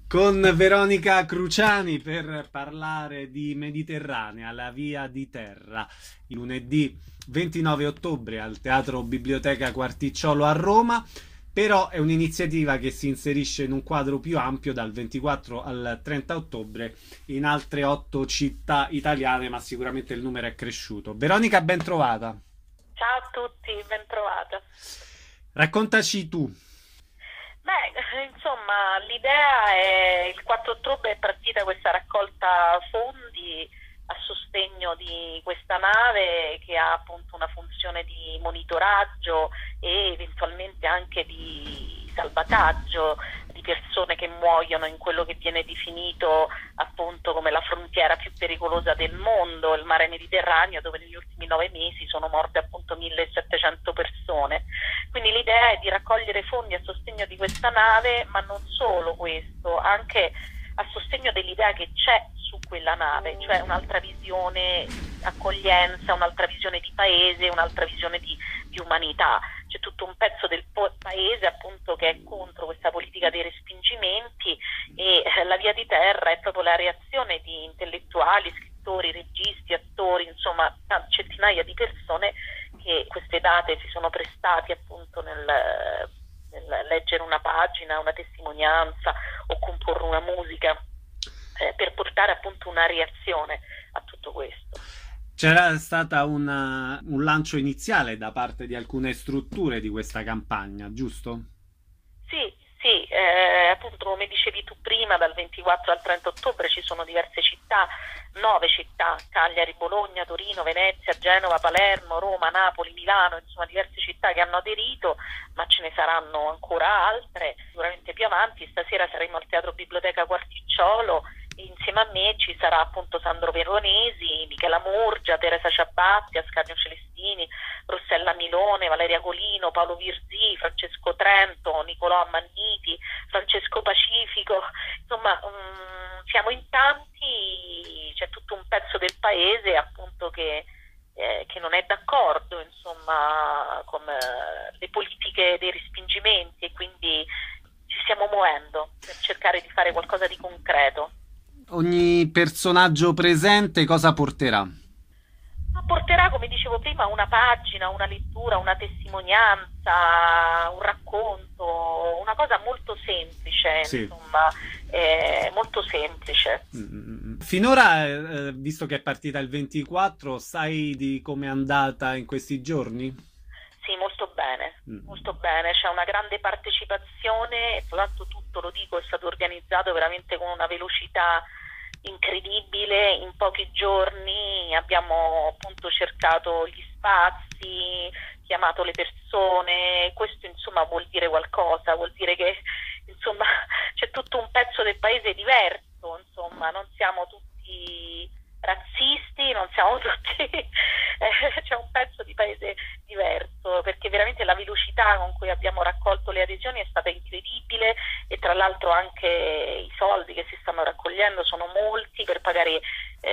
con Veronica Cruciani per parlare di Mediterranea, la via di terra. Lunedì 29 ottobre al Teatro Biblioteca Quarticciolo a Roma, però è un'iniziativa che si inserisce in un quadro più ampio dal 24 al 30 ottobre in altre 8 città italiane, ma sicuramente il numero è cresciuto. Veronica, ben trovata. Ciao a tutti, ben trovata. Raccontaci tu. Beh, insomma, l'idea è il 4 ottobre è partita questa raccolta fondi a sostegno di questa nave che ha appunto una funzione di monitoraggio e eventualmente anche di salvataggio di persone che muoiono in quello che viene definito appunto come la frontiera più pericolosa del mondo, il mare Mediterraneo, dove negli ultimi 9 mesi sono morte appunto 1700 persone. Quindi l'idea è di raccogliere fondi a sostegno di questa nave, ma non solo questo, anche a sostegno dell'idea che c'è su quella nave, cioè un'altra visione di accoglienza, un'altra visione di paese, un'altra visione di umanità. C'è tutto un pezzo del paese appunto che è contro questa politica dei respingimenti e la via di terra è proprio la reazione di intellettuali, scrittori, registi, attori, insomma centinaia di persone che queste date si sono prestati appunto nel leggere una pagina, una testimonianza o comporre una musica per portare appunto una reazione a tutto questo. C'era stata un lancio iniziale da parte di alcune strutture di questa campagna, giusto? Sì, sì, appunto come dicevi tu prima, dal 24 al 30 ottobre ci sono diverse città, 9 città, Cagliari, Bologna, Torino, Venezia, Genova, Palermo, Roma, Napoli, Milano, insomma diverse città che hanno aderito, ma ce ne saranno ancora altre, sicuramente più avanti. Stasera saremo al Teatro Biblioteca Quarticciolo e insieme a me ci sarà appunto Sandro Veronesi, Michela Murgia, Teresa Ciabatti, Ascanio Celestini, Rossella Milone, Valeria Colino, Paolo Virzì, Francesco Trento, Nicolò Ammanniti, Francesco Pacifico, insomma siamo in tanti, c'è tutto un pezzo del paese appunto che non è d'accordo insomma con le politiche dei respingimenti e quindi ci stiamo muovendo per cercare di fare qualcosa di concreto. Ogni personaggio presente cosa porterà? Ma porterà, come dicevo prima, una pagina, una lettura, una testimonianza, un racconto, una cosa molto semplice, Sì. insomma, molto semplice. Finora, visto che è partita il 24, sai di come è andata in questi giorni? Sì, Mm. molto bene, c'è una grande partecipazione e tra l'altro tutto, lo dico, è stato organizzato veramente con una velocità incredibile. In pochi giorni abbiamo appunto cercato gli spazi, chiamato le persone, questo insomma vuol dire qualcosa, vuol dire che insomma c'è tutto un pezzo del paese diverso, insomma non siamo tutti razzisti, non siamo tutti c'è un pezzo di paese diverso, perché veramente la velocità con cui abbiamo raccolto le adesioni è stata incredibile e tra l'altro anche i soldi che si stanno raccogliendo sono molti per pagare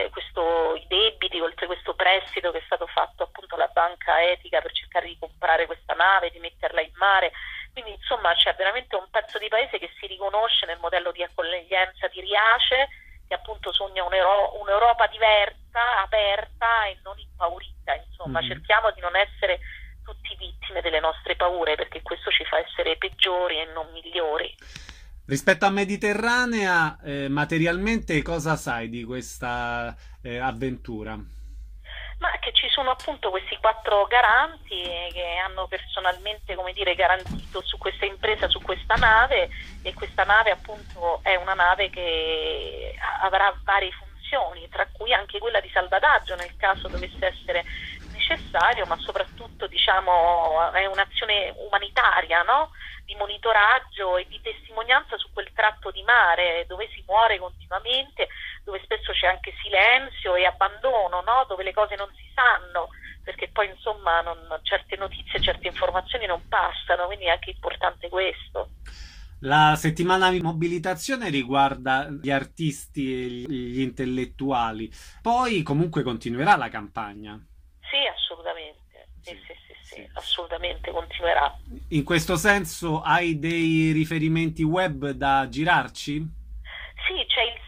i debiti, oltre questo prestito che è stato fatto appunto alla banca etica per cercare di comprare questa nave, di metterla in mare. Quindi insomma c'è veramente un pezzo di paese che si riconosce nel modello di accoglienza di Riace, che appunto sogna un'Europa diversa, aperta e non impaurita, insomma cerchiamo di non essere tutti vittime delle nostre paure, perché questo ci fa essere peggiori e non migliori. Rispetto a Mediterranea, materialmente cosa sai di questa avventura? Ma che ci sono appunto questi 4 garanti che hanno personalmente, come dire, garantito su questa impresa, su questa nave, e questa nave appunto è una nave che avrà varie funzioni, tra cui anche quella di salvataggio nel caso dovesse essere necessario, ma soprattutto diciamo è un'azione umanitaria, no? Di monitoraggio e di testimonianza su quel tratto di mare dove si muore continuamente, dove spesso c'è anche silenzio e abbandono, no? Dove le cose non si sanno, perché poi insomma certe notizie, certe informazioni non passano, quindi è anche importante questo. La settimana di mobilitazione riguarda gli artisti e gli intellettuali, poi comunque continuerà la campagna. Sì, assolutamente, sì, Sì, sì, sì, sì, sì. assolutamente continuerà. In questo senso hai dei riferimenti web da girarci?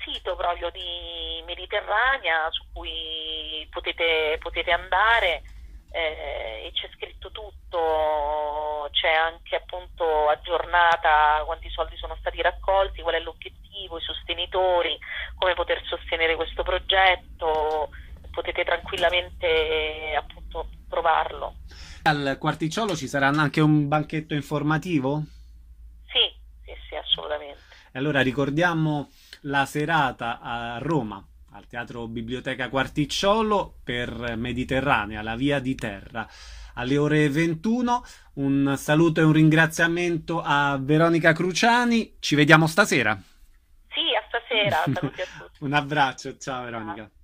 sito proprio di Mediterranea su cui potete andare, e c'è scritto tutto, c'è anche appunto aggiornata quanti soldi sono stati raccolti, qual è l'obiettivo, i sostenitori, come poter sostenere questo progetto, potete tranquillamente appunto trovarlo. Al Quarticciolo ci sarà anche un banchetto informativo? Sì, sì, sì, assolutamente. E allora ricordiamo la serata a Roma, al Teatro Biblioteca Quarticciolo per Mediterranea, la via di terra, alle ore 21. Un saluto e un ringraziamento a Veronica Cruciani. Ci vediamo stasera. Sì, a stasera, saluti a tutti. Un abbraccio, ciao Ciao. Veronica.